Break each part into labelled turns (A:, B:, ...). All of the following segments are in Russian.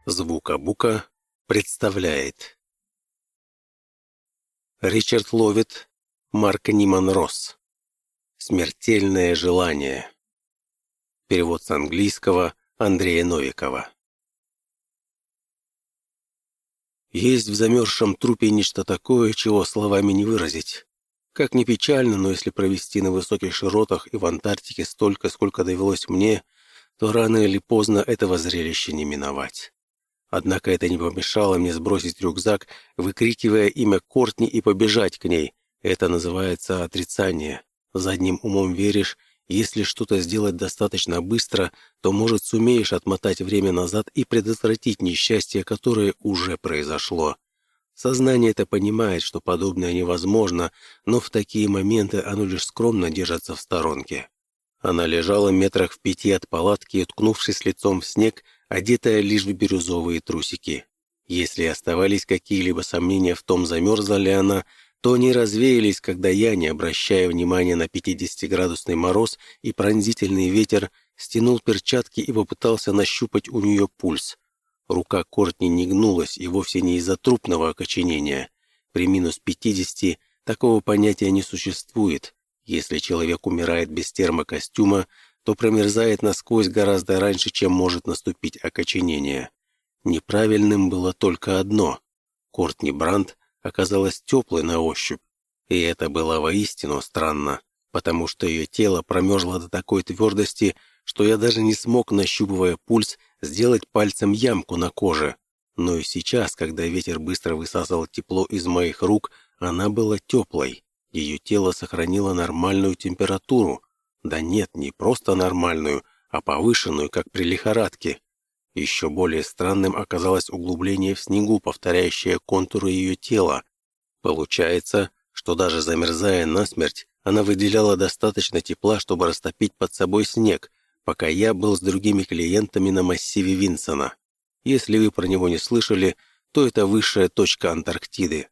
A: Звука-бука представляет Ричард Ловит, Марк Ниман Росс. «Смертельное желание». Перевод с английского Андрея Новикова. Есть в замерзшем трупе нечто такое, чего словами не выразить. Как ни печально, но если провести на высоких широтах и в Антарктике столько, сколько довелось мне, то рано или поздно этого зрелища не миновать. Однако это не помешало мне сбросить рюкзак, выкрикивая имя Кортни и побежать к ней. Это называется отрицание. Задним умом веришь, если что-то сделать достаточно быстро, то, может, сумеешь отмотать время назад и предотвратить несчастье, которое уже произошло. Сознание это понимает, что подобное невозможно, но в такие моменты оно лишь скромно держится в сторонке. Она лежала метрах в 5 от палатки, уткнувшись лицом в снег, одетая лишь в бирюзовые трусики. Если оставались какие-либо сомнения в том, замерзла ли она, то они развеялись, когда я, не обращая внимания на 50-градусный мороз и пронзительный ветер, стянул перчатки и попытался нащупать у нее пульс. Рука Кортни не гнулась, и вовсе не из-за трупного окоченения. При минус 50 такого понятия не существует. Если человек умирает без термокостюма, то промерзает насквозь гораздо раньше, чем может наступить окоченение. Неправильным было только одно. Кортни Брандт оказалась теплой на ощупь. И это было воистину странно, потому что ее тело промерзло до такой твердости, что я даже не смог, нащупывая пульс, сделать пальцем ямку на коже. Но и сейчас, когда ветер быстро высасывал тепло из моих рук, она была теплой. Ее тело сохранило нормальную температуру. Да нет, не просто нормальную, а повышенную, как при лихорадке. Еще более странным оказалось углубление в снегу, повторяющее контуры ее тела. Получается, что даже замерзая насмерть, она выделяла достаточно тепла, чтобы растопить под собой снег, пока я был с другими клиентами на массиве Винсона. Если вы про него не слышали, то это высшая точка Антарктиды.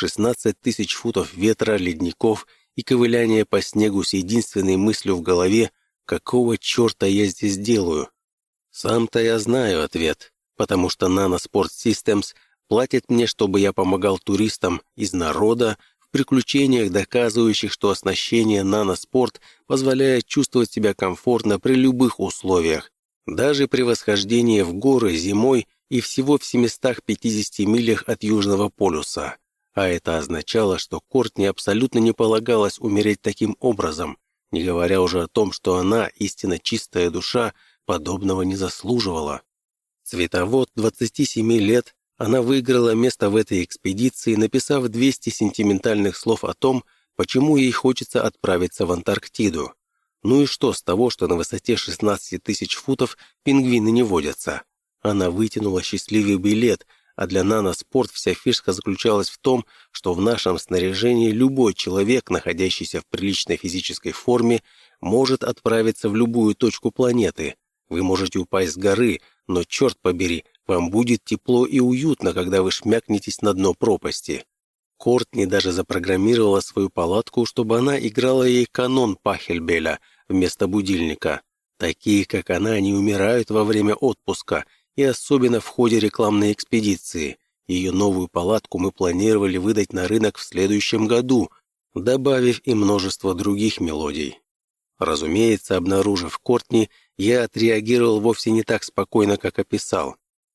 A: 16 тысяч футов ветра, ледников и ковыляние по снегу с единственной мыслью в голове: какого черта я здесь делаю? Сам-то я знаю ответ, потому что Nanosport Systems платит мне, чтобы я помогал туристам из народа в приключениях, доказывающих, что оснащение Nanosport позволяет чувствовать себя комфортно при любых условиях, даже при восхождении в горы зимой и всего в 750 милях от Южного полюса. А это означало, что Кортни абсолютно не полагалось умереть таким образом, не говоря уже о том, что она, истинно чистая душа, подобного не заслуживала. Цветовод 27 лет, она выиграла место в этой экспедиции, написав 200 сентиментальных слов о том, почему ей хочется отправиться в Антарктиду. Ну и что с того, что на высоте 16 тысяч футов пингвины не водятся? Она вытянула счастливый билет, а для Nanosport вся фишка заключалась в том, что в нашем снаряжении любой человек, находящийся в приличной физической форме, может отправиться в любую точку планеты. Вы можете упасть с горы, но, черт побери, вам будет тепло и уютно, когда вы шмякнетесь на дно пропасти. Кортни даже запрограммировала свою палатку, чтобы она играла ей канон Пахельбеля вместо будильника. Такие, как она, не умирают во время отпуска, и особенно в ходе рекламной экспедиции. Ее новую палатку мы планировали выдать на рынок в следующем году, добавив и множество других мелодий. Разумеется, обнаружив Кортни, я отреагировал вовсе не так спокойно, как описал.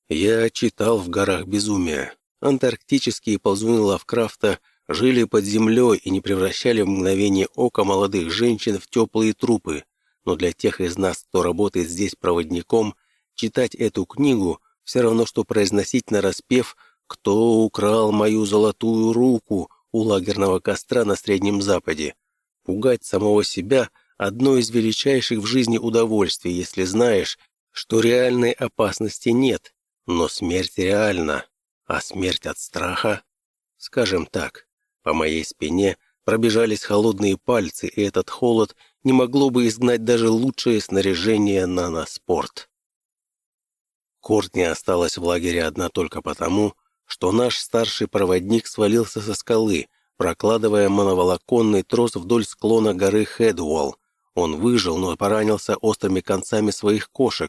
A: Я читал «В горах безумия». Антарктические ползуны Лавкрафта жили под землей и не превращали в мгновение ока молодых женщин в теплые трупы. Но для тех из нас, кто работает здесь проводником, читать эту книгу все равно, что произносить нараспев «Кто украл мою золотую руку» у лагерного костра на Среднем Западе. Пугать самого себя – одно из величайших в жизни удовольствий, если знаешь, что реальной опасности нет, но смерть реальна, а смерть от страха? Скажем так, по моей спине пробежались холодные пальцы, и этот холод не могло бы изгнать даже лучшее снаряжение Nanosport. Кортни осталась в лагере одна только потому, что наш старший проводник свалился со скалы, прокладывая моноволоконный трос вдоль склона горы Хедуолл. Он выжил, но поранился острыми концами своих кошек.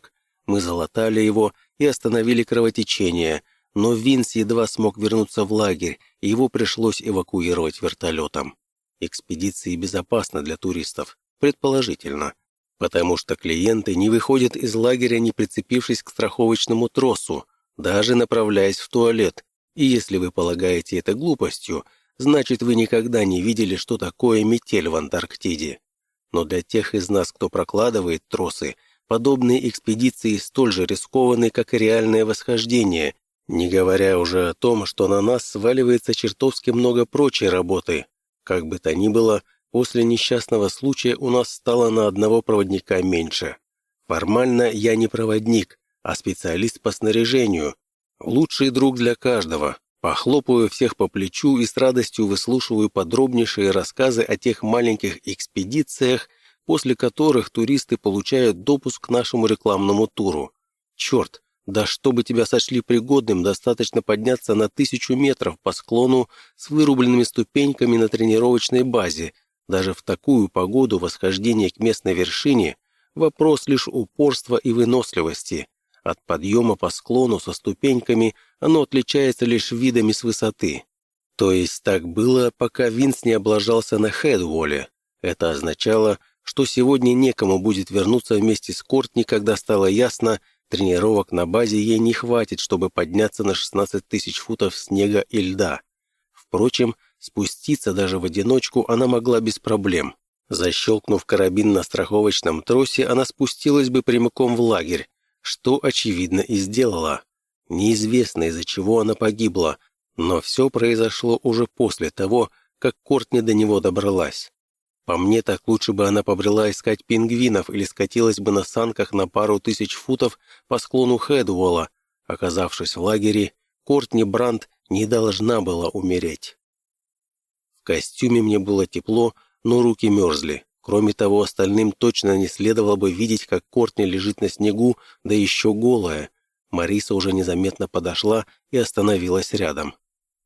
A: Мы залатали его и остановили кровотечение, но Винс едва смог вернуться в лагерь, и его пришлось эвакуировать вертолетом. Экспедиции безопасны для туристов, предположительно, потому что клиенты не выходят из лагеря, не прицепившись к страховочному тросу, даже направляясь в туалет. И если вы полагаете это глупостью, значит, вы никогда не видели, что такое метель в Антарктиде. Но для тех из нас, кто прокладывает тросы, подобные экспедиции столь же рискованны, как и реальное восхождение, не говоря уже о том, что на нас сваливается чертовски много прочей работы. Как бы то ни было, после несчастного случая у нас стало на одного проводника меньше. Формально я не проводник, а специалист по снаряжению. Лучший друг для каждого. Похлопаю всех по плечу и с радостью выслушиваю подробнейшие рассказы о тех маленьких экспедициях, после которых туристы получают допуск к нашему рекламному туру. Черт, да чтобы тебя сочли пригодным, достаточно подняться на 1000 метров по склону с вырубленными ступеньками на тренировочной базе. Даже в такую погоду восхождение к местной вершине – вопрос лишь упорства и выносливости. От подъема по склону со ступеньками оно отличается лишь видами с высоты. То есть так было, пока Винс не облажался на Хэдволле. Это означало, что сегодня некому будет вернуться вместе с Кортни, когда стало ясно, тренировок на базе ей не хватит, чтобы подняться на 16 000 футов снега и льда. Впрочем, спуститься даже в одиночку она могла без проблем. Защелкнув карабин на страховочном тросе, она спустилась бы прямиком в лагерь, что, очевидно, и сделала. Неизвестно, из-за чего она погибла, но все произошло уже после того, как Кортни до него добралась. По мне, так лучше бы она побрела искать пингвинов или скатилась бы на санках на пару тысяч футов по склону Хэдволла. Оказавшись в лагере, Кортни Брандт не должна была умереть. В костюме мне было тепло, но руки мерзли. Кроме того, остальным точно не следовало бы видеть, как Кортни лежит на снегу, да еще голая. Мариса уже незаметно подошла и остановилась рядом.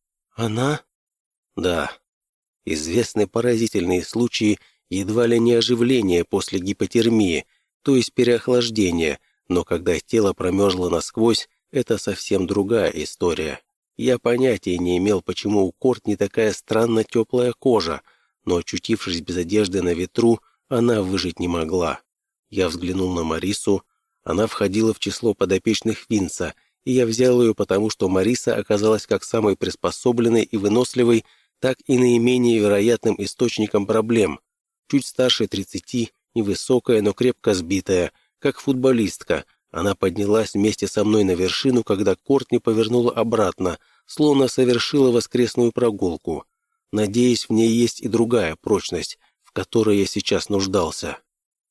A: «Она?» «Да». Известны поразительные случаи едва ли не оживления после гипотермии, то есть переохлаждения, но когда тело промерзло насквозь, это совсем другая история. Я понятия не имел, почему у Кортни такая странно теплая кожа, но, очутившись без одежды на ветру, она выжить не могла. Я взглянул на Марису. Она входила в число подопечных Винса, и я взял ее потому, что Мариса оказалась как самой приспособленной и выносливой, так и наименее вероятным источником проблем. Чуть старше 30, невысокая, но крепко сбитая, как футболистка, она поднялась вместе со мной на вершину, когда Кортни повернула обратно, словно совершила воскресную прогулку. Надеюсь, в ней есть и другая прочность, в которой я сейчас нуждался.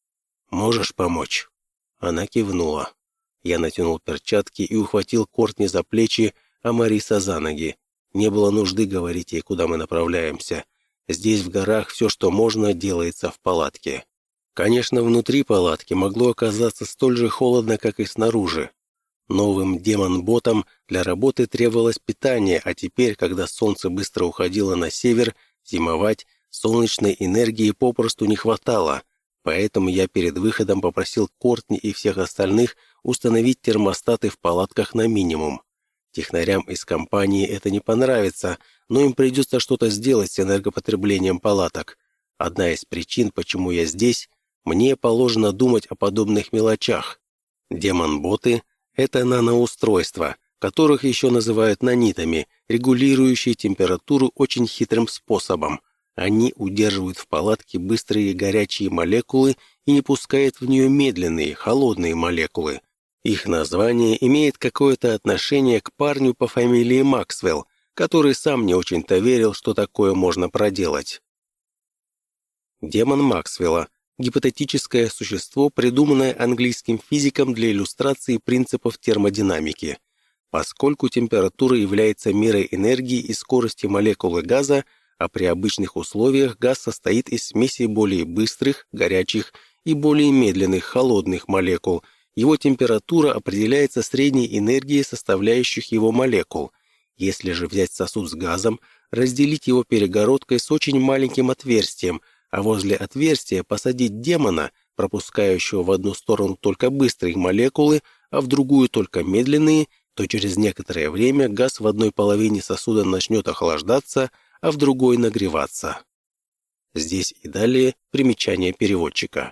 A: «Можешь помочь?» Она кивнула. Я натянул перчатки и ухватил Кортни за плечи, а Мариса за ноги. Не было нужды говорить ей, куда мы направляемся. Здесь, в горах, все, что можно, делается в палатке. Конечно, внутри палатки могло оказаться столь же холодно, как и снаружи. Новым демон-ботам для работы требовалось питание, а теперь, когда солнце быстро уходило на север, зимовать солнечной энергии попросту не хватало. Поэтому я перед выходом попросил Кортни и всех остальных установить термостаты в палатках на минимум. Технарям из компании это не понравится, но им придется что-то сделать с энергопотреблением палаток. Одна из причин, почему я здесь, мне положено думать о подобных мелочах. Демон-боты — это наноустройства, которых еще называют нанитами, регулирующие температуру очень хитрым способом. Они удерживают в палатке быстрые горячие молекулы и не пускают в нее медленные, холодные молекулы. Их название имеет какое-то отношение к парню по фамилии Максвелл, который сам не очень-то верил, что такое можно проделать. Демон Максвелла – гипотетическое существо, придуманное английским физиком для иллюстрации принципов термодинамики. Поскольку температура является мерой энергии и скорости молекулы газа, а при обычных условиях газ состоит из смеси более быстрых, горячих и более медленных, холодных молекул, его температура определяется средней энергией составляющих его молекул. Если же взять сосуд с газом, разделить его перегородкой с очень маленьким отверстием, а возле отверстия посадить демона, пропускающего в одну сторону только быстрые молекулы, а в другую только медленные, то через некоторое время газ в одной половине сосуда начнет охлаждаться, а в другой нагреваться. Здесь и далее примечание переводчика.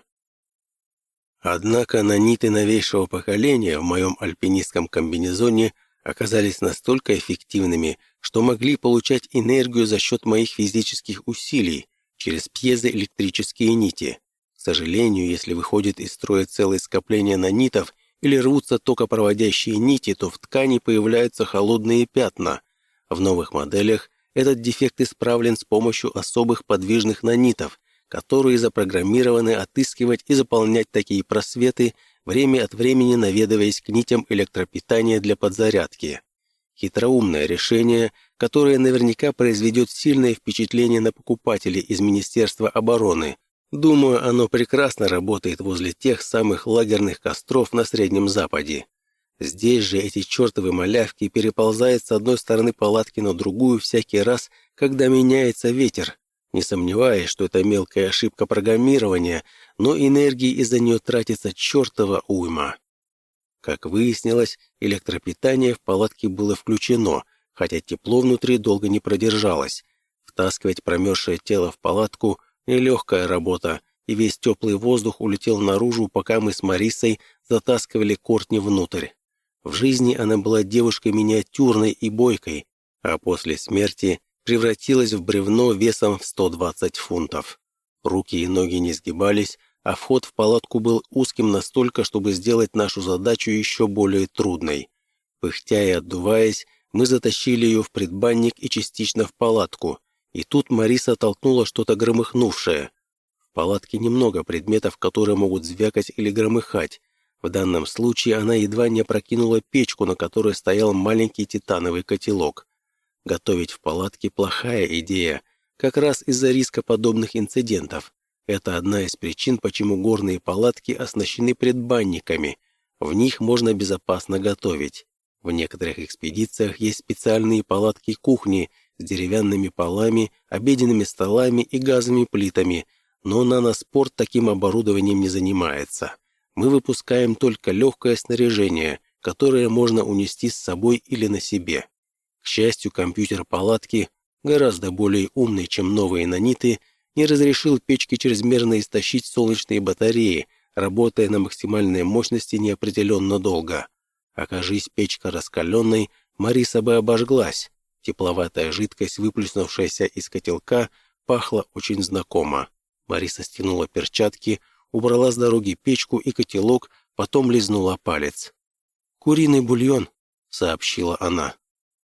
A: Однако наниты новейшего поколения в моем альпинистском комбинезоне оказались настолько эффективными, что могли получать энергию за счет моих физических усилий через пьезоэлектрические нити. К сожалению, если выходит из строя целое скопление нанитов или рвутся токопроводящие нити, то в ткани появляются холодные пятна. В новых моделях этот дефект исправлен с помощью особых подвижных нанитов, которые запрограммированы отыскивать и заполнять такие просветы, время от времени наведываясь к нитям электропитания для подзарядки. Хитроумное решение, которое наверняка произведет сильное впечатление на покупателей из Министерства обороны. Думаю, оно прекрасно работает возле тех самых лагерных костров на Среднем Западе. Здесь же эти чертовы малявки переползают с одной стороны палатки на другую всякий раз, когда меняется ветер. Не сомневаюсь, что это мелкая ошибка программирования, но энергии из-за нее тратится чертова уйма. Как выяснилось, электропитание в палатке было включено, хотя тепло внутри долго не продержалось. Втаскивать промерзшее тело в палатку – нелегкая работа, и весь теплый воздух улетел наружу, пока мы с Марисой затаскивали Кортни внутрь. В жизни она была девушкой миниатюрной и бойкой, а после смерти превратилась в бревно весом в 120 фунтов. Руки и ноги не сгибались, а вход в палатку был узким настолько, чтобы сделать нашу задачу еще более трудной. Пыхтя и отдуваясь, мы затащили ее в предбанник и частично в палатку, и тут Мариса толкнула что-то громыхнувшее. В палатке немного предметов, которые могут звякать или громыхать. В данном случае она едва не опрокинула печку, на которой стоял маленький титановый котелок. Готовить в палатке – плохая идея, как раз из-за риска подобных инцидентов. Это одна из причин, почему горные палатки оснащены предбанниками. В них можно безопасно готовить. В некоторых экспедициях есть специальные палатки-кухни с деревянными полами, обеденными столами и газовыми плитами, но наноспорт таким оборудованием не занимается. Мы выпускаем только легкое снаряжение, которое можно унести с собой или на себе. К счастью, компьютер палатки, гораздо более умный, чем новые наниты, не разрешил печке чрезмерно истощить солнечные батареи, работая на максимальной мощности неопределенно долго. Окажись печка раскаленной, Мариса бы обожглась. Тепловатая жидкость, выплеснувшаяся из котелка, пахла очень знакомо. Мариса стянула перчатки, убрала с дороги печку и котелок, потом лизнула палец. «Куриный бульон», — сообщила она.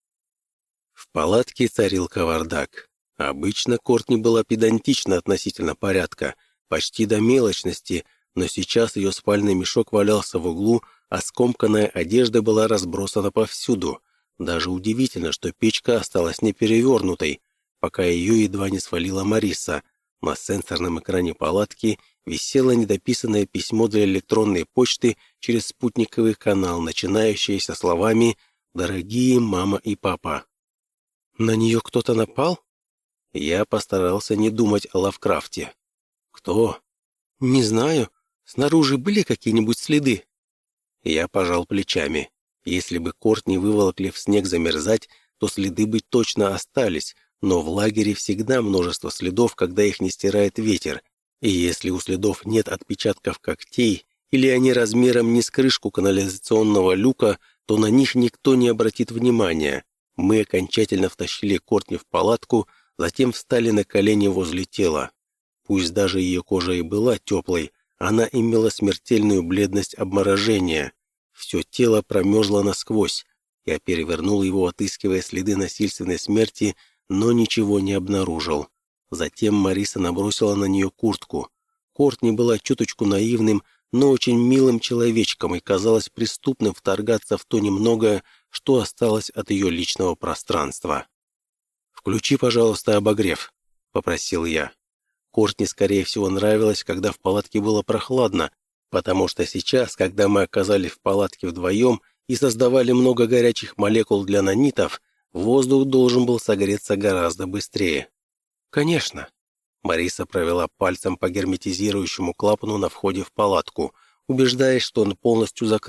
A: В палатке царил кавардак. Обычно Кортни была педантична относительно порядка, почти до мелочности, но сейчас ее спальный мешок валялся в углу, а скомканная одежда была разбросана повсюду. Даже удивительно, что печка осталась неперевернутой, пока ее едва не свалила Мариса. На сенсорном экране палатки висело недописанное письмо для электронной почты через спутниковый канал, начинающееся словами «Дорогие мама и папа». «На нее кто-то напал?» Я постарался не думать о Лавкрафте. «Кто?» «Не знаю. Снаружи были какие-нибудь следы?» Я пожал плечами. Если бы Кортни выволокли в снег замерзать, то следы бы точно остались, но в лагере всегда множество следов, когда их не стирает ветер. И если у следов нет отпечатков когтей, или они размером не с крышку канализационного люка, то на них никто не обратит внимания. Мы окончательно втащили Кортни в палатку, затем встали на колени возле тела. Пусть даже ее кожа и была теплой, она имела смертельную бледность обморожения. Все тело промерзло насквозь. Я перевернул его, отыскивая следы насильственной смерти, но ничего не обнаружил. Затем Мариса набросила на нее куртку. Кортни была чуточку наивным, но очень милым человечком, и казалось преступным вторгаться в то немногое, что осталось от ее личного пространства. «Включи, пожалуйста, обогрев», — попросил я. Кортни, скорее всего, нравилось, когда в палатке было прохладно, потому что сейчас, когда мы оказались в палатке вдвоем и создавали много горячих молекул для нанитов, воздух должен был согреться гораздо быстрее. «Конечно». Мариса провела пальцем по герметизирующему клапану на входе в палатку, убеждаясь, что он полностью закрыт.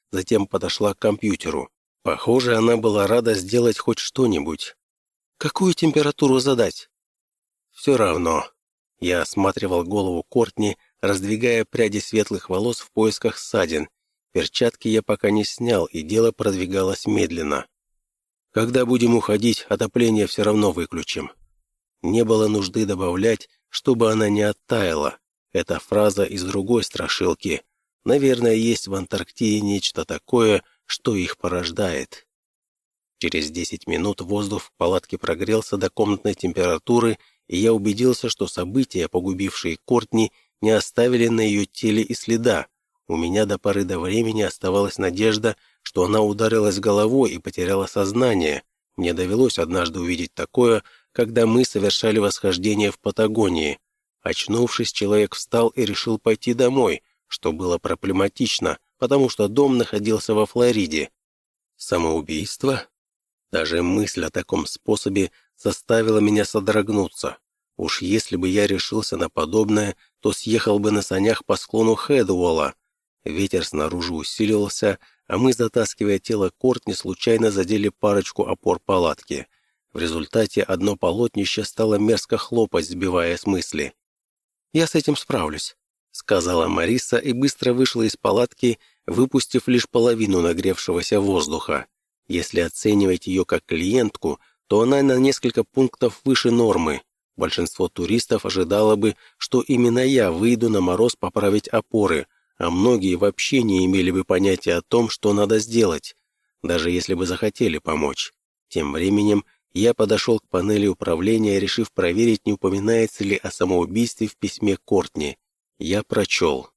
A: затем подошла к компьютеру. Похоже, она была рада сделать хоть что-нибудь. «Какую температуру задать?» «Все равно». Я осматривал голову Кортни, раздвигая пряди светлых волос в поисках ссадин. Перчатки я пока не снял, и дело продвигалось медленно. «Когда будем уходить, отопление все равно выключим». Не было нужды добавлять, чтобы она не оттаяла. Эта фраза из другой страшилки. Наверное, есть в Антарктиде нечто такое, что их порождает. Через 10 минут воздух в палатке прогрелся до комнатной температуры, и я убедился, что события, погубившие Кортни, не оставили на ее теле и следа. У меня до поры до времени оставалась надежда, что она ударилась головой и потеряла сознание. Мне довелось однажды увидеть такое, когда мы совершали восхождение в Патагонии. Очнувшись, человек встал и решил пойти домой, что было проблематично, потому что дом находился во Флориде. Самоубийство? Даже мысль о таком способе заставила меня содрогнуться. Уж если бы я решился на подобное, то съехал бы на санях по склону Хэдуолла. Ветер снаружи усиливался, а мы, затаскивая тело Кортни, случайно задели парочку опор палатки. В результате одно полотнище стало мерзко хлопать, сбивая с мысли. «Я с этим справлюсь», — сказала Мариса и быстро вышла из палатки, выпустив лишь половину нагревшегося воздуха. Если оценивать ее как клиентку, то она на несколько пунктов выше нормы. Большинство туристов ожидало бы, что именно я выйду на мороз поправить опоры, а многие вообще не имели бы понятия о том, что надо сделать, даже если бы захотели помочь. Тем временем я подошел к панели управления, решив проверить, не упоминается ли о самоубийстве в письме Кортни. Я прочел.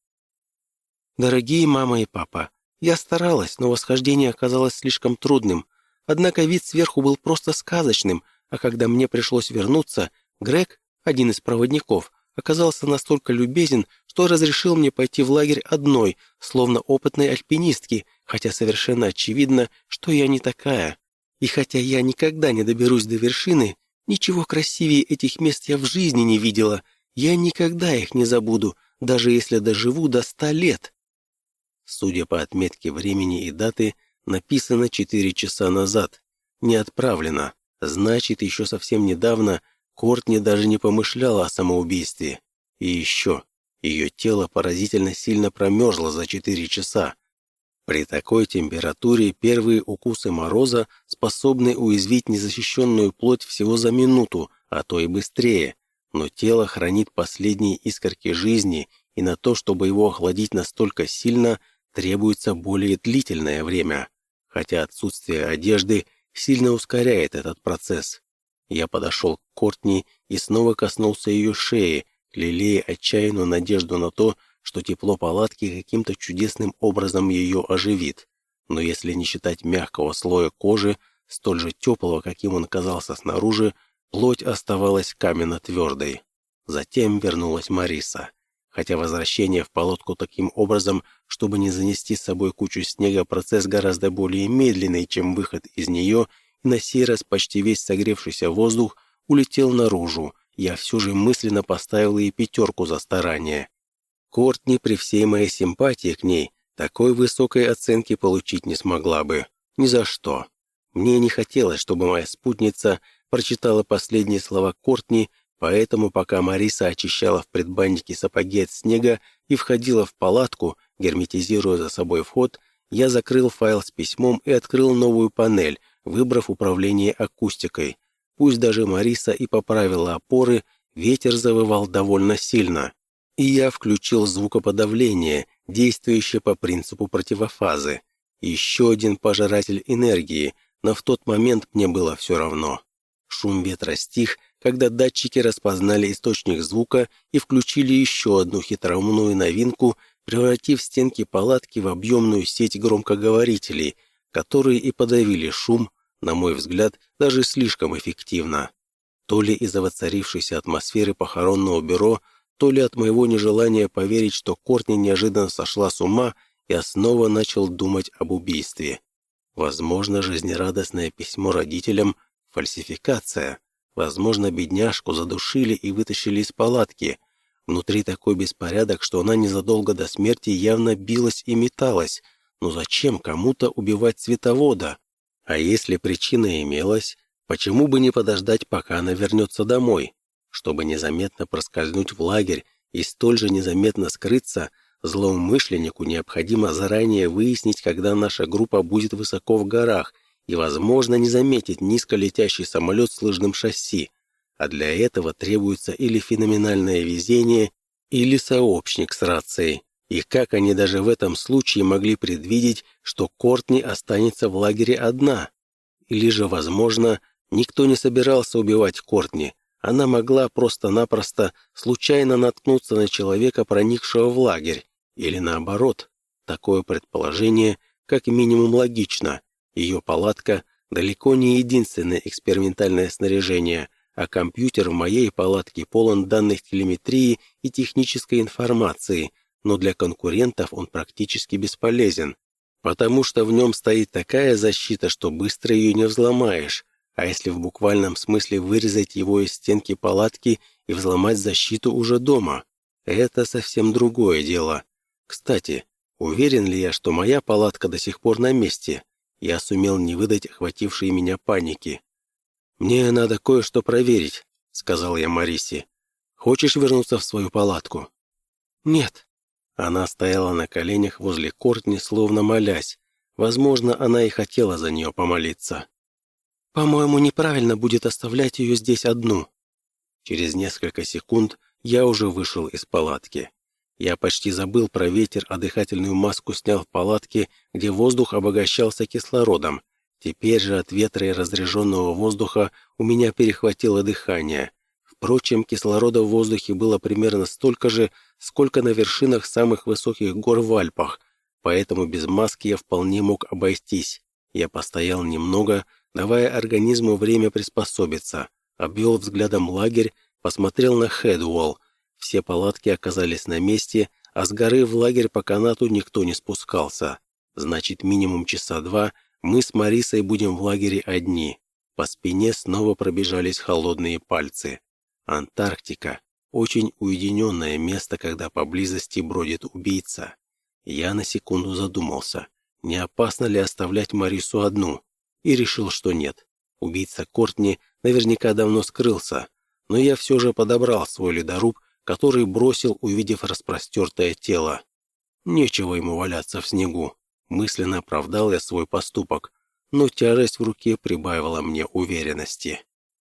A: «Дорогие мама и папа, я старалась, но восхождение оказалось слишком трудным. Однако вид сверху был просто сказочным, а когда мне пришлось вернуться, Грег, один из проводников, оказался настолько любезен, что разрешил мне пойти в лагерь одной, словно опытной альпинистки, хотя совершенно очевидно, что я не такая. И хотя я никогда не доберусь до вершины, ничего красивее этих мест я в жизни не видела, я никогда их не забуду, даже если доживу до 100 лет». Судя по отметке времени и даты, написано 4 часа назад. Не отправлено. Значит, еще совсем недавно Кортни даже не помышляла о самоубийстве. И еще, ее тело поразительно сильно промерзло за 4 часа. При такой температуре первые укусы мороза способны уязвить незащищенную плоть всего за минуту, а то и быстрее. Но тело хранит последние искорки жизни, и на то, чтобы его охладить настолько сильно, требуется более длительное время, хотя отсутствие одежды сильно ускоряет этот процесс. Я подошел к Кортни и снова коснулся ее шеи, лелея отчаянную надежду на то, что тепло палатки каким-то чудесным образом ее оживит. Но если не считать мягкого слоя кожи, столь же теплого, каким он казался снаружи, плоть оставалась каменно-твердой. Затем вернулась Мариса. Хотя возвращение в палатку таким образом, чтобы не занести с собой кучу снега, процесс гораздо более медленный, чем выход из нее, и на сей раз почти весь согревшийся воздух улетел наружу, я все же мысленно поставил ей 5 за старание. Кортни, при всей моей симпатии к ней, такой высокой оценки получить не смогла бы. Ни за что. Мне не хотелось, чтобы моя спутница прочитала последние слова Кортни, поэтому, пока Мариса очищала в предбаннике сапоги от снега и входила в палатку, герметизируя за собой вход, я закрыл файл с письмом и открыл новую панель, выбрав управление акустикой. Пусть даже Мариса и поправила опоры, ветер завывал довольно сильно. И я включил звукоподавление, действующее по принципу противофазы. Еще один пожиратель энергии, но в тот момент мне было все равно. Шум ветра стих, когда датчики распознали источник звука и включили еще одну хитроумную новинку, превратив стенки палатки в объемную сеть громкоговорителей, которые и подавили шум, на мой взгляд, даже слишком эффективно. То ли из-за воцарившейся атмосферы похоронного бюро, то ли от моего нежелания поверить, что Кортни неожиданно сошла с ума, я снова начал думать об убийстве. Возможно, жизнерадостное письмо родителям — фальсификация. Возможно, бедняжку задушили и вытащили из палатки. Внутри такой беспорядок, что она незадолго до смерти явно билась и металась. Но зачем кому-то убивать цветовода? А если причина имелась, почему бы не подождать, пока она вернется домой? Чтобы незаметно проскользнуть в лагерь и столь же незаметно скрыться, злоумышленнику необходимо заранее выяснить, когда наша группа будет высоко в горах, и, возможно, не заметить низко летящий самолет с лыжным шасси. А для этого требуется или феноменальное везение, или сообщник с рацией. И как они даже в этом случае могли предвидеть, что Кортни останется в лагере одна? Или же, возможно, никто не собирался убивать Кортни. Она могла просто-напросто случайно наткнуться на человека, проникшего в лагерь. Или наоборот. Такое предположение как минимум логично. Ее палатка далеко не единственное экспериментальное снаряжение, а компьютер в моей палатке полон данных телеметрии и технической информации, но для конкурентов он практически бесполезен, потому что в нем стоит такая защита, что быстро ее не взломаешь, а если в буквальном смысле вырезать его из стенки палатки и взломать защиту уже дома, это совсем другое дело. Кстати, уверен ли я, что моя палатка до сих пор на месте? Я сумел не выдать охватившей меня паники. «Мне надо кое-что проверить», — сказал я Марисе. «Хочешь вернуться в свою палатку?» «Нет». Она стояла на коленях возле Кортни, словно молясь. Возможно, она и хотела за нее помолиться. «По-моему, неправильно будет оставлять ее здесь одну». Через несколько секунд я уже вышел из палатки. Я почти забыл про ветер, а дыхательную маску снял в палатке, где воздух обогащался кислородом. Теперь же от ветра и разряженного воздуха у меня перехватило дыхание. Впрочем, кислорода в воздухе было примерно столько же, сколько на вершинах самых высоких гор в Альпах, поэтому без маски я вполне мог обойтись. Я постоял немного, давая организму время приспособиться, обвел взглядом лагерь, посмотрел на Хедуолл. Все палатки оказались на месте, а с горы в лагерь по канату никто не спускался. Значит, минимум часа два мы с Марисой будем в лагере одни. По спине снова пробежались холодные пальцы. Антарктика — очень уединенное место, когда поблизости бродит убийца. Я на секунду задумался, не опасно ли оставлять Марису одну, и решил, что нет. Убийца Кортни наверняка давно скрылся, но я все же подобрал свой ледоруб, который бросил, увидев распростертое тело. Нечего ему валяться в снегу. Мысленно оправдал я свой поступок, но тяжесть в руке прибавила мне уверенности.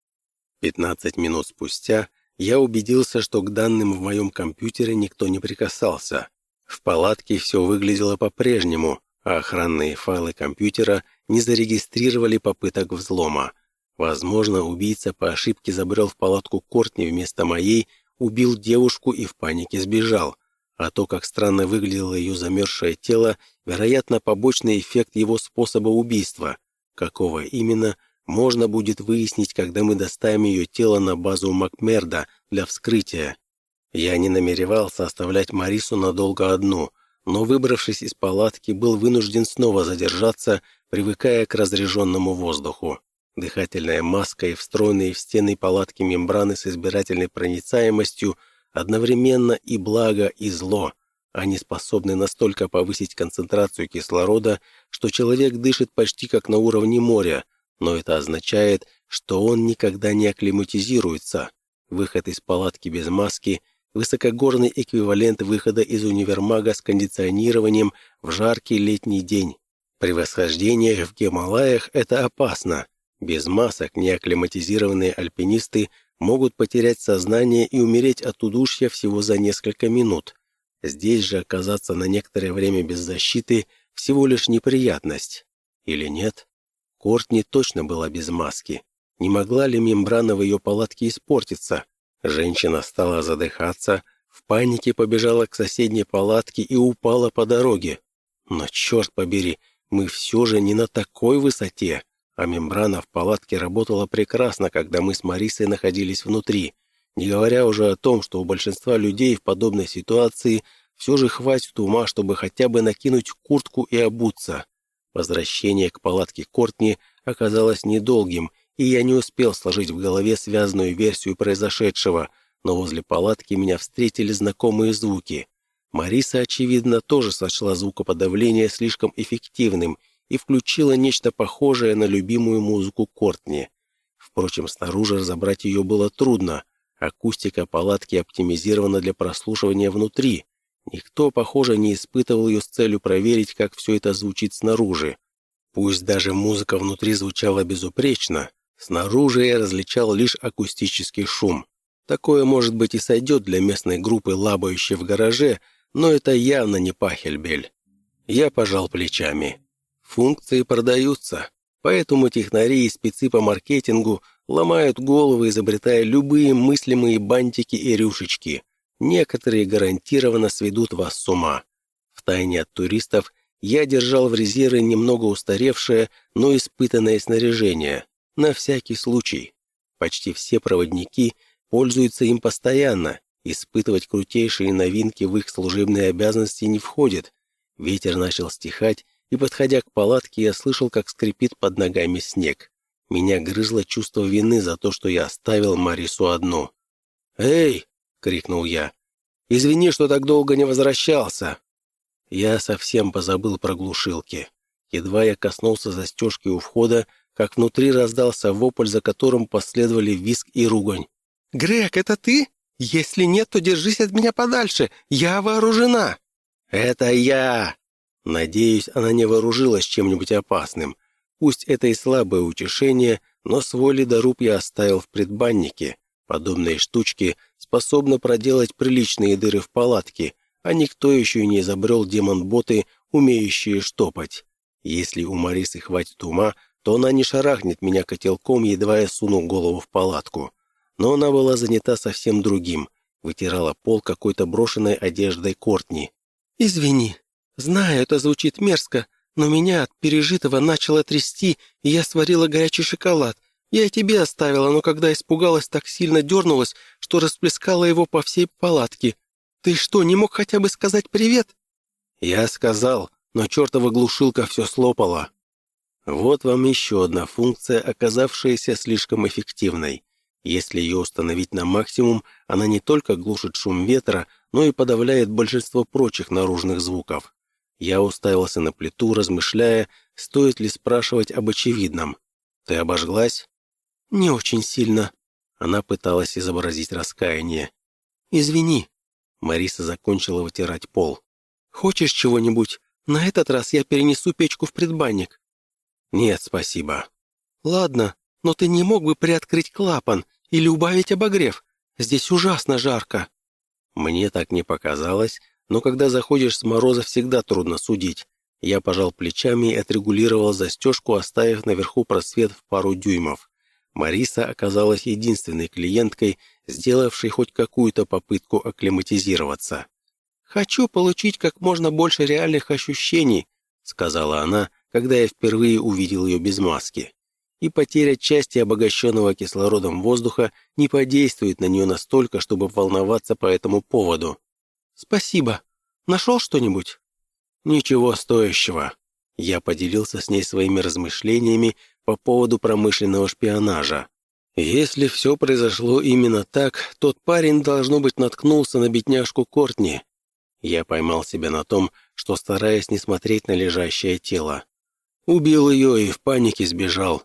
A: 15 минут спустя я убедился, что к данным в моем компьютере никто не прикасался. В палатке все выглядело по-прежнему, а охранные файлы компьютера не зарегистрировали попыток взлома. Возможно, убийца по ошибке забрел в палатку Кортни вместо моей, убил девушку и в панике сбежал. А то, как странно выглядело ее замерзшее тело, вероятно, побочный эффект его способа убийства. Какого именно, можно будет выяснить, когда мы доставим ее тело на базу Макмерда для вскрытия. Я не намеревался оставлять Марису надолго одну, но, выбравшись из палатки, был вынужден снова задержаться, привыкая к разряженному воздуху. Дыхательная маска и встроенные в стены палатки мембраны с избирательной проницаемостью одновременно и благо, и зло. Они способны настолько повысить концентрацию кислорода, что человек дышит почти как на уровне моря, но это означает, что он никогда не акклиматизируется. Выход из палатки без маски – высокогорный эквивалент выхода из универмага с кондиционированием в жаркий летний день. При восхождениях в Гималаях это опасно. Без масок неакклиматизированные альпинисты могут потерять сознание и умереть от удушья всего за несколько минут. Здесь же оказаться на некоторое время без защиты – всего лишь неприятность. Или нет? Кортни точно была без маски. Не могла ли мембрана в ее палатке испортиться? Женщина стала задыхаться, в панике побежала к соседней палатке и упала по дороге. Но, черт побери, мы все же не на такой высоте. А мембрана в палатке работала прекрасно, когда мы с Марисой находились внутри. Не говоря уже о том, что у большинства людей в подобной ситуации все же хватит ума, чтобы хотя бы накинуть куртку и обуться. Возвращение к палатке Кортни оказалось недолгим, и я не успел сложить в голове связанную версию произошедшего, но возле палатки меня встретили знакомые звуки. Мариса, очевидно, тоже сочла звукоподавление слишком эффективным и включила нечто похожее на любимую музыку Кортни. Впрочем, снаружи разобрать ее было трудно. Акустика палатки оптимизирована для прослушивания внутри. Никто, похоже, не испытывал ее с целью проверить, как все это звучит снаружи. Пусть даже музыка внутри звучала безупречно, снаружи я различал лишь акустический шум. Такое, может быть, и сойдет для местной группы, лабающей в гараже, но это явно не Пахельбель. Я пожал плечами. Функции продаются, поэтому технари и спецы по маркетингу ломают головы, изобретая любые мыслимые бантики и рюшечки. Некоторые гарантированно сведут вас с ума. Втайне от туристов я держал в резерве немного устаревшее, но испытанное снаряжение, на всякий случай. Почти все проводники пользуются им постоянно, испытывать крутейшие новинки в их служебные обязанности не входит. Ветер начал стихать, и, подходя к палатке, я слышал, как скрипит под ногами снег. Меня грызло чувство вины за то, что я оставил Марису одну. «Эй!» — крикнул я. «Извини, что так долго не возвращался!» Я совсем позабыл про глушилки. Едва я коснулся застежки у входа, как внутри раздался вопль, за которым последовали визг и ругань.
B: «Грег, это ты? Если нет, то держись от меня подальше. Я вооружена!»
A: «Это я!» Надеюсь, она не вооружилась чем-нибудь опасным. Пусть это и слабое утешение, но свой ледоруб я оставил в предбаннике. Подобные штучки способны проделать приличные дыры в палатке, а никто еще и не изобрел демон-боты, умеющие штопать. Если у Марисы хватит ума, то она не шарахнет меня котелком, едва я суну голову в палатку. Но она была занята совсем другим, вытирала пол какой-то брошенной одеждой Кортни.
B: «Извини. Знаю, это звучит мерзко, но меня от пережитого начало трясти, и я сварила горячий шоколад. Я и тебе оставила, но когда испугалась, так сильно дернулась, что расплескала его по всей палатке. Ты что, не мог хотя бы сказать привет?»
A: Я сказал, но чертова глушилка все слопала. Вот вам еще одна функция, оказавшаяся слишком эффективной. Если ее установить на максимум, она не только глушит шум ветра, но и подавляет большинство прочих наружных звуков. Я уставился на плиту, размышляя, стоит ли спрашивать об очевидном. «Ты обожглась?»
B: «Не очень сильно».
A: Она пыталась изобразить раскаяние.
B: «Извини».
A: Мариса закончила вытирать пол.
B: «Хочешь чего-нибудь? На этот раз я перенесу печку в предбанник».
A: «Нет, спасибо».
B: «Ладно, но ты не мог бы приоткрыть клапан или убавить обогрев? Здесь ужасно жарко».
A: Мне так не показалось, но когда заходишь с мороза, всегда трудно судить. Я пожал плечами и отрегулировал застежку, оставив наверху просвет в пару дюймов. Мариса оказалась единственной клиенткой, сделавшей хоть какую-то попытку акклиматизироваться.
B: «Хочу получить как можно больше реальных ощущений», — сказала она, когда я впервые увидел ее без маски.
A: И потеря части обогащенного кислородом воздуха не подействует на нее настолько, чтобы волноваться по этому поводу.
B: «Спасибо. Нашел что-нибудь?»
A: «Ничего стоящего». Я поделился с ней своими размышлениями по поводу промышленного шпионажа. Если все произошло именно так, тот парень, должно быть, наткнулся на бедняжку Кортни. Я поймал себя на том, что стараясь не смотреть на лежащее тело. Убил ее и в панике сбежал.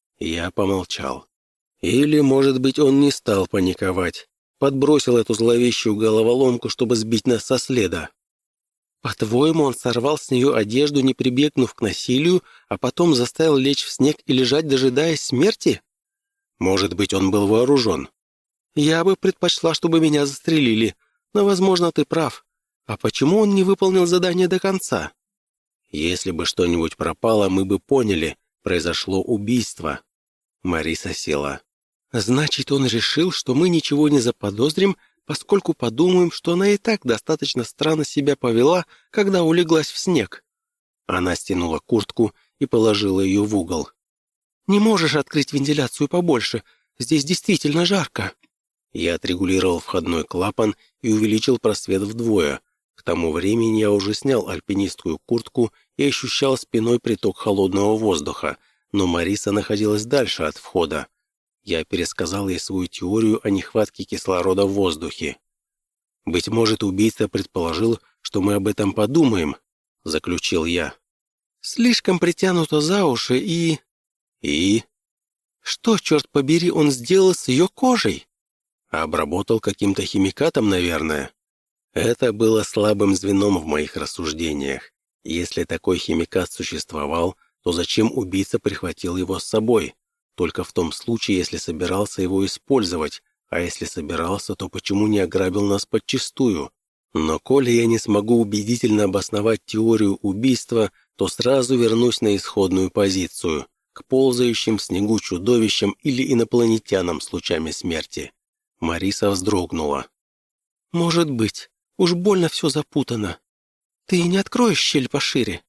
A: Я помолчал. Или, может быть, он не стал паниковать. Подбросил эту зловещую головоломку, чтобы сбить нас со следа.
B: «По-твоему, он сорвал с нее одежду, не прибегнув к насилию, а потом заставил лечь в снег и лежать, дожидаясь смерти?»
A: «Может быть, он был вооружен?»
B: «Я бы предпочла, чтобы меня застрелили, но, возможно, ты прав. А почему он не выполнил задание до конца?»
A: «Если бы что-нибудь пропало, мы бы поняли, произошло убийство». Мариса села.
B: «Значит, он решил, что мы ничего не заподозрим, поскольку подумаем, что она и так достаточно странно себя повела, когда улеглась в снег».
A: Она стянула куртку и положила ее в угол.
B: «Не можешь открыть вентиляцию побольше? Здесь действительно жарко».
A: Я отрегулировал входной клапан и увеличил просвет вдвое. К тому времени я уже снял альпинистскую куртку и ощущал спиной приток холодного воздуха, но Мариса находилась дальше от входа. Я пересказал ей свою теорию о нехватке кислорода в воздухе. Быть может, убийца предположил, что мы об этом подумаем», — заключил я.
B: «Слишком притянуто за уши и...»
A: «И?»
B: «Что, черт побери, он сделал с ее кожей?»
A: «Обработал каким-то химикатом, наверное». Это было слабым звеном в моих рассуждениях. Если такой химикат существовал, то зачем убийца прихватил его с собой? Только в том случае, если собирался его использовать, а если собирался, то почему не ограбил нас подчистую? Но коли я не смогу убедительно обосновать теорию убийства, то сразу вернусь на исходную позицию, к ползающим в снегу чудовищам или инопланетянам с лучами смерти. Мариса вздрогнула.
B: «Может быть. Уж больно все запутано. Ты не откроешь щель пошире?»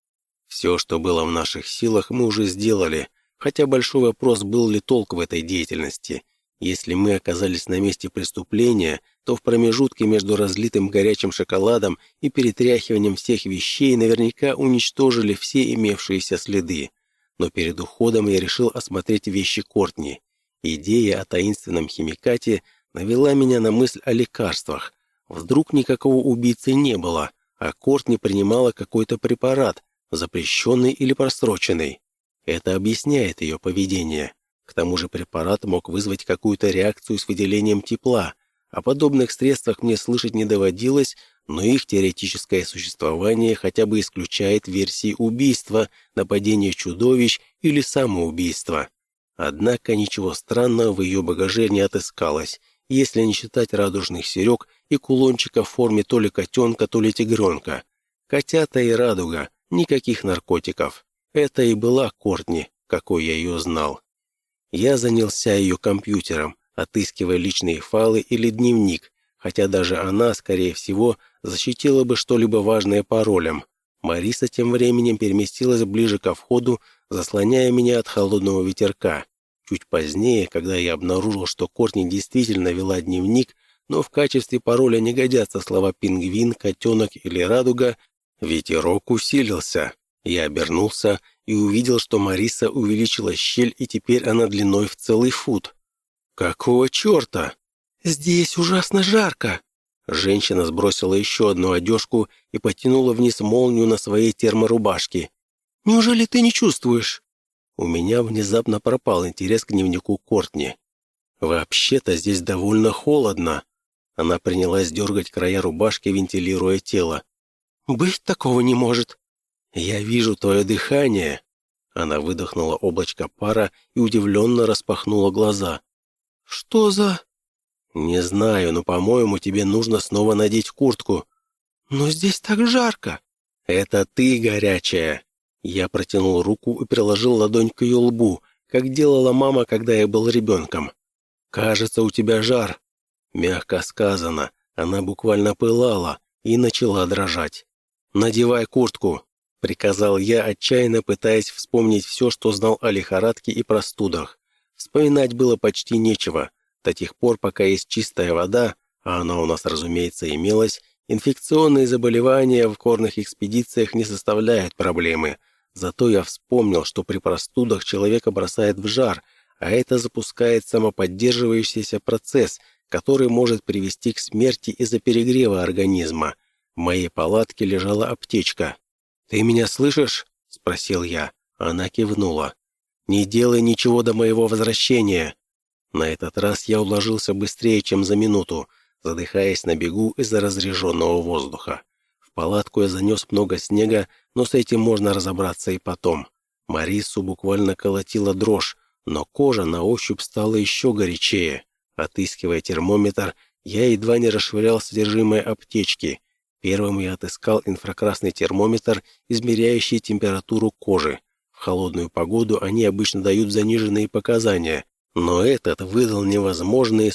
A: Все, что было в наших силах, мы уже сделали, хотя большой вопрос, был ли толк в этой деятельности. Если мы оказались на месте преступления, то в промежутке между разлитым горячим шоколадом и перетряхиванием всех вещей наверняка уничтожили все имевшиеся следы. Но перед уходом я решил осмотреть вещи Кортни. Идея о таинственном химикате навела меня на мысль о лекарствах. Вдруг никакого убийцы не было, а Кортни принимала какой-то препарат, запрещенный или просроченный. Это объясняет ее поведение. К тому же препарат мог вызвать какую-то реакцию с выделением тепла. О подобных средствах мне слышать не доводилось, но их теоретическое существование хотя бы исключает версии убийства, нападения чудовищ или самоубийства. Однако ничего странного в ее багаже не отыскалось, если не считать радужных серег и кулончика в форме то ли котенка, то ли тигренка. Котята и радуга, никаких наркотиков. Это и была Кортни, какой я ее знал. Я занялся ее компьютером, отыскивая личные файлы или дневник, хотя даже она, скорее всего, защитила бы что-либо важное паролем. Мариса тем временем переместилась ближе ко входу, заслоняя меня от холодного ветерка. Чуть позднее, когда я обнаружил, что Кортни действительно вела дневник, но в качестве пароля не годятся слова «пингвин», «котенок» или «радуга», ветерок усилился. Я обернулся и увидел, что Мариса увеличила щель, и теперь она длиной в целый фут. «Какого черта?»
B: «Здесь ужасно жарко!»
A: Женщина сбросила еще одну одежку и потянула вниз молнию на своей терморубашке.
B: «Неужели ты не чувствуешь?»
A: У меня внезапно пропал интерес к дневнику Кортни. «Вообще-то здесь довольно холодно». Она принялась дергать края рубашки, вентилируя тело.
B: «Быть такого не может».
A: «Я вижу твое дыхание». Она выдохнула облачко пара и удивленно распахнула глаза.
B: «Что за...»
A: «Не знаю, но, по-моему, тебе нужно снова надеть куртку».
B: «Но здесь так жарко».
A: «Это ты горячая». Я протянул руку и приложил ладонь к ее лбу, как делала мама, когда я был ребенком. «Кажется, у тебя жар». Мягко сказано, она буквально пылала и начала дрожать. «Надевай куртку», — приказал я, отчаянно пытаясь вспомнить все, что знал о лихорадке и простудах. Вспоминать было почти нечего. До тех пор, пока есть чистая вода, а она у нас, разумеется, имелась, инфекционные заболевания в горных экспедициях не составляют проблемы. Зато я вспомнил, что при простудах человека бросает в жар, а это запускает самоподдерживающийся процесс, который может привести к смерти из-за перегрева организма. В моей палатке лежала аптечка. «Ты меня слышишь?» — спросил я. Она кивнула. «Не делай ничего до моего возвращения». На этот раз я уложился быстрее, чем за минуту, задыхаясь на бегу из-за разреженного воздуха. В палатку я занес много снега, но с этим можно разобраться и потом. Марису буквально колотила дрожь, но кожа на ощупь стала еще горячее. Отыскивая термометр, я едва не расшвырял содержимое аптечки. Первым я отыскал инфракрасный термометр, измеряющий температуру кожи. В холодную погоду они обычно дают заниженные показания, но этот выдал невозможные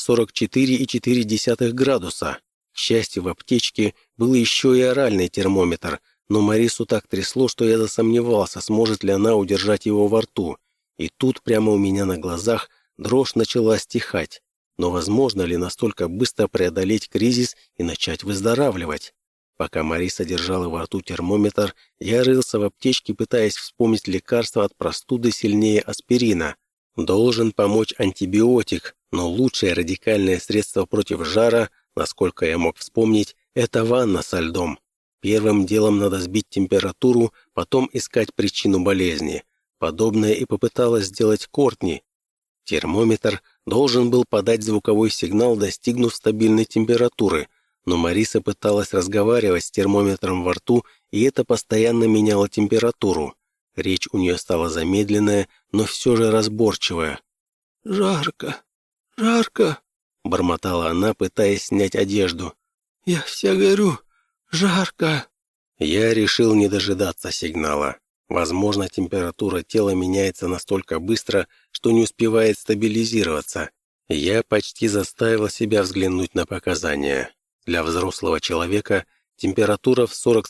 A: 44,4 градуса. К счастью, в аптечке был еще и оральный термометр, но Марису так трясло, что я засомневался, сможет ли она удержать его во рту. И тут прямо у меня на глазах дрожь начала стихать. Но возможно ли настолько быстро преодолеть кризис и начать выздоравливать? Пока Мариса держала во рту термометр, я рылся в аптечке, пытаясь вспомнить лекарство от простуды сильнее аспирина. Должен помочь антибиотик, но лучшее радикальное средство против жара, насколько я мог вспомнить, это ванна со льдом. Первым делом надо сбить температуру, потом искать причину болезни. Подобное и попыталась сделать Кортни. Термометр должен был подать звуковой сигнал, достигнув стабильной температуры, но Мариса пыталась разговаривать с термометром во рту, и это постоянно меняло температуру. Речь у нее стала замедленная, но все же разборчивая.
B: «Жарко, жарко», — бормотала она, пытаясь снять одежду. «Я вся горю, жарко».
A: Я решил не дожидаться сигнала. Возможно, температура тела меняется настолько быстро, что не успевает стабилизироваться. Я почти заставил себя взглянуть на показания. Для взрослого человека температура в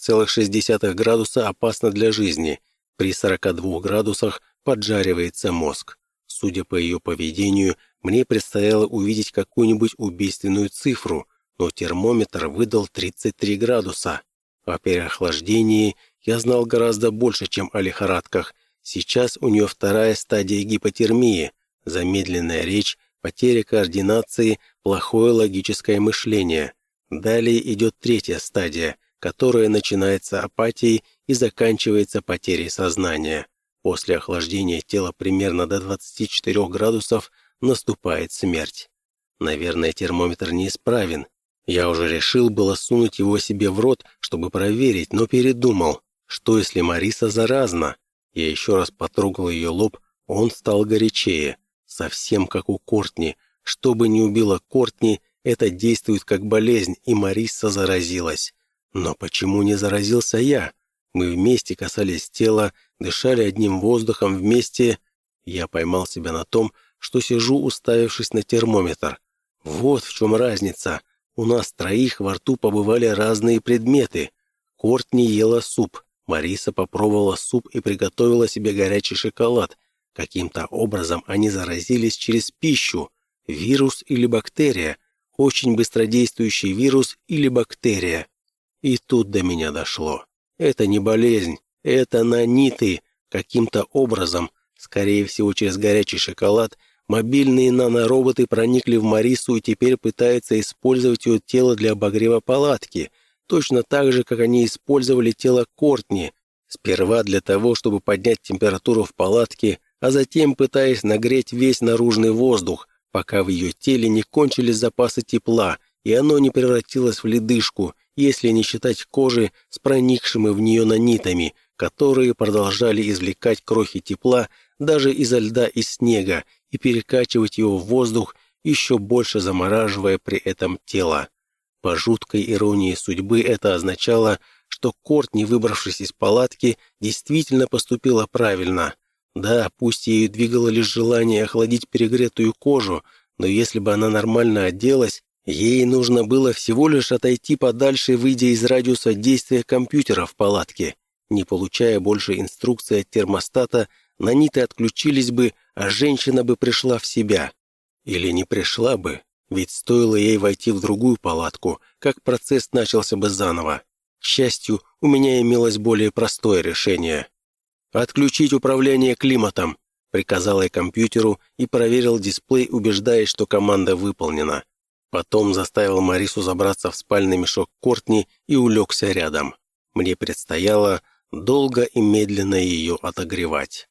A: 40,6 градуса опасна для жизни. При 42 градусах поджаривается мозг. Судя по ее поведению, мне предстояло увидеть какую-нибудь убийственную цифру, но термометр выдал 33 градуса. О переохлаждении я знал гораздо больше, чем о лихорадках. Сейчас у нее вторая стадия гипотермии, замедленная речь, потеря координации, плохое логическое мышление. Далее идет третья стадия, которая начинается апатией и заканчивается потерей сознания. После охлаждения тела примерно до 24 градусов наступает смерть. Наверное, термометр неисправен. Я уже решил было сунуть его себе в рот, чтобы проверить, но передумал. Что если Мариса заразна? Я еще раз потрогал ее лоб, он стал горячее. Совсем как у Кортни. Что бы ни убило Кортни, это действует как болезнь, и Мариса заразилась. Но почему не заразился я? Мы вместе касались тела, дышали одним воздухом вместе. Я поймал себя на том, что сижу, уставившись на термометр. Вот в чем разница. У нас троих во рту побывали разные предметы. Кортни ела суп. Мариса попробовала суп и приготовила себе горячий шоколад. Каким-то образом они заразились через пищу. Вирус или бактерия. Очень быстродействующий вирус или бактерия. И тут до меня дошло. Это не болезнь, это наниты. Каким-то образом, скорее всего через горячий шоколад, мобильные нанороботы проникли в Марису и теперь пытаются использовать ее тело для обогрева палатки, точно так же, как они использовали тело Кортни, сперва для того, чтобы поднять температуру в палатке, а затем пытаясь нагреть весь наружный воздух, пока в ее теле не кончились запасы тепла, и оно не превратилось в ледышку, если не считать кожи с проникшими в нее нанитами, которые продолжали извлекать крохи тепла даже изо льда и снега и перекачивать его в воздух, еще больше замораживая при этом тело. По жуткой иронии судьбы это означало, что Кортни, выбравшись из палатки, действительно поступила правильно. Да, пусть ею двигало лишь желание охладить перегретую кожу, но если бы она нормально оделась, ей нужно было всего лишь отойти подальше, выйдя из радиуса действия компьютера в палатке. Не получая больше инструкций от термостата, наниты отключились бы, а женщина бы пришла в себя. Или не пришла бы, ведь стоило ей войти в другую палатку, как процесс начался бы заново. К счастью, у меня имелось более простое решение. «Отключить управление климатом», — приказал я компьютеру и проверил дисплей, убеждаясь, что команда выполнена. Потом заставил Марису забраться в спальный мешок Кортни и улегся рядом. Мне предстояло долго и медленно ее отогревать.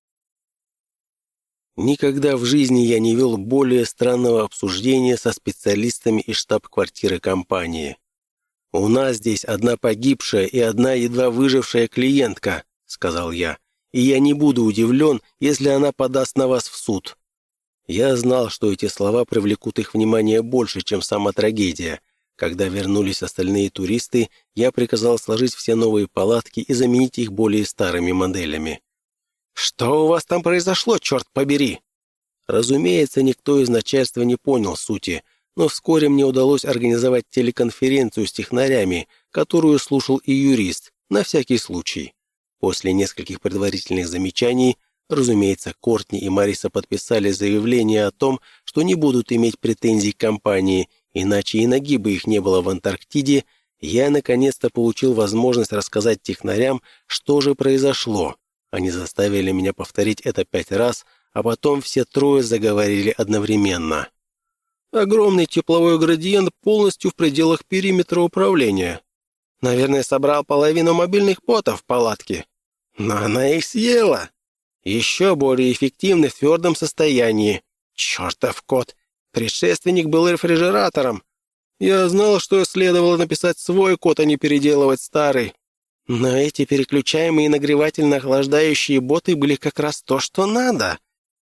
A: Никогда в жизни я не вел более странного обсуждения со специалистами из штаб-квартиры компании. «У нас здесь одна погибшая и одна едва выжившая клиентка», — сказал я, «и я не буду удивлен, если она подаст на вас в суд». Я знал, что эти слова привлекут их внимание больше, чем сама трагедия. Когда вернулись остальные туристы, я приказал сложить все новые палатки и заменить их более старыми моделями. «Что у вас там произошло, черт побери?» Разумеется, никто из начальства не понял сути, но вскоре мне удалось организовать телеконференцию с технарями, которую слушал и юрист, на всякий случай. После нескольких предварительных замечаний, разумеется, Кортни и Мариса подписали заявление о том, что не будут иметь претензий к компании, иначе и ноги бы их не было в Антарктиде, я наконец-то получил возможность рассказать технарям, что же произошло. Они заставили меня повторить это 5 раз, а потом все трое заговорили одновременно. «Огромный тепловой градиент полностью в пределах периметра управления».
B: Наверное, собрал половину мобильных ботов в палатке. Но она их съела. Еще более эффективны в твердом состоянии. Чертов кот. Предшественник был рефрижератором. Я знал, что следовало написать свой код, а не переделывать старый. Но эти переключаемые нагревательно-охлаждающие боты были как раз то, что надо.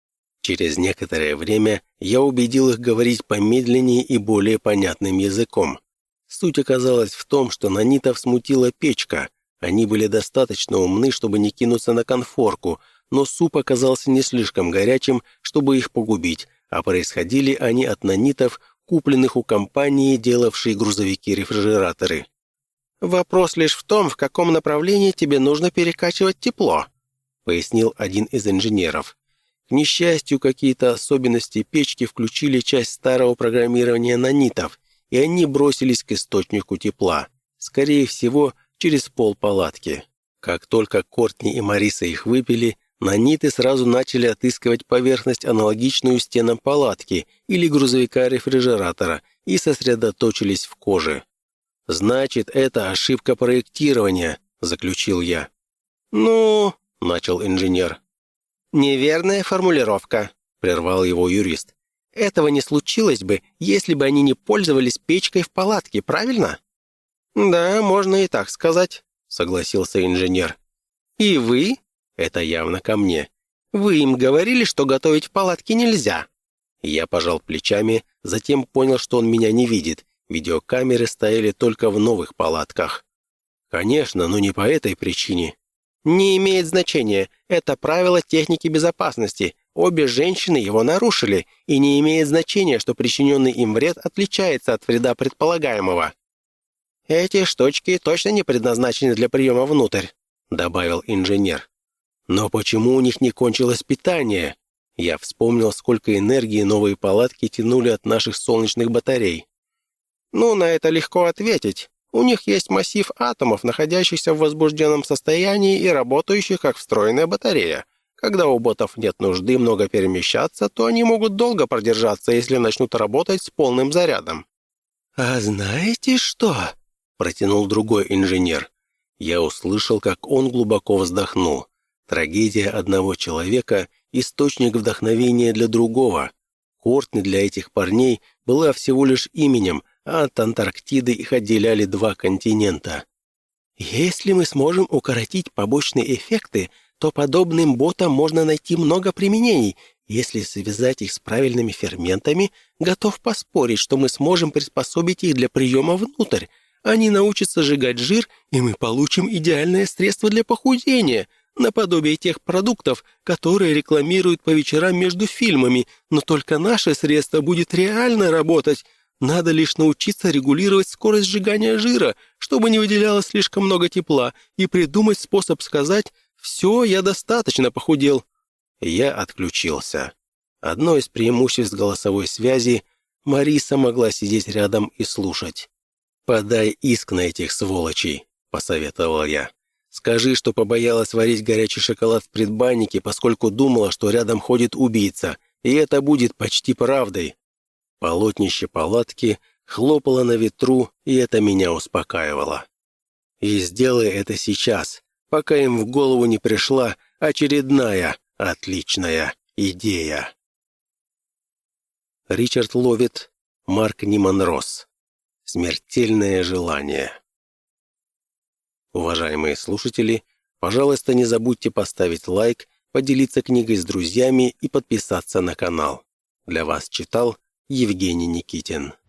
B: Через некоторое время я убедил их говорить помедленнее и более понятным языком. Суть оказалась в том, что нанитов смутила печка. Они были достаточно умны, чтобы не кинуться на конфорку, но суп оказался не слишком горячим, чтобы их погубить, а происходили они от нанитов, купленных у компании, делавшей грузовики-рефрижераторы. «Вопрос лишь в том, в каком направлении тебе нужно перекачивать тепло», пояснил один из инженеров. К несчастью, какие-то особенности печки включили часть старого программирования нанитов, и они бросились к источнику тепла, скорее всего, через пол палатки. Как только Кортни и Мариса их выпили, наниты сразу начали отыскивать поверхность, аналогичную стенам палатки или грузовика-рефрижератора, и сосредоточились в коже. «Значит, это ошибка проектирования», — заключил я. «Ну...» — начал инженер. «Неверная формулировка», — прервал его юрист. «Этого не случилось бы, если бы они не пользовались печкой в палатке, правильно?» «Да, можно и так сказать», — согласился инженер. «И вы?» — это явно ко мне. «Вы им говорили, что готовить в палатке нельзя?» Я пожал плечами, затем понял, что он меня не видит. Видеокамеры стояли только в новых палатках. «Конечно, но не по этой причине». «Не имеет значения. Это правило техники безопасности. Обе женщины его нарушили, и не имеет значения, что причиненный им вред отличается от вреда предполагаемого». «Эти штучки точно не предназначены для приема внутрь», — добавил инженер. «Но почему у них не кончилось питание?» Я вспомнил, сколько энергии новые палатки тянули от наших солнечных батарей. «Ну, на это легко ответить. У них есть массив атомов, находящихся в возбужденном состоянии и работающих как встроенная батарея. Когда у ботов нет нужды много перемещаться, то они могут долго продержаться, если начнут работать с полным зарядом». «А знаете что?» — протянул другой инженер. Я услышал, как он глубоко вздохнул. Трагедия одного человека — источник вдохновения для другого. Кортни для этих парней была всего лишь именем, а от Антарктиды их отделяли 2 континента. «Если мы сможем укоротить побочные эффекты, то подобным ботам можно найти много применений. Если связать их с правильными ферментами, готов поспорить, что мы сможем приспособить их для приема внутрь. Они научатся сжигать жир, и мы получим идеальное средство для похудения, наподобие тех продуктов, которые рекламируют по вечерам между фильмами, но только наше средство будет реально работать. Надо лишь научиться регулировать скорость сжигания жира, чтобы не выделялось слишком много тепла, и придумать способ сказать «все, я достаточно похудел». Я отключился. Одно из преимуществ голосовой связи — Мариса могла сидеть рядом и слушать. «Подай иск на этих сволочей», — посоветовал я. «Скажи, что побоялась варить горячий шоколад в предбаннике, поскольку думала, что рядом ходит убийца, и это будет почти правдой». Полотнище палатки хлопало на ветру, и это меня успокаивало. И сделай это сейчас, пока им в голову не пришла очередная отличная идея. Ричард Ловит, Марк Ниман Росс. Смертельное желание. Уважаемые слушатели, пожалуйста, не забудьте поставить лайк, поделиться книгой с друзьями и подписаться на канал. Для вас читал Евгений Никитин.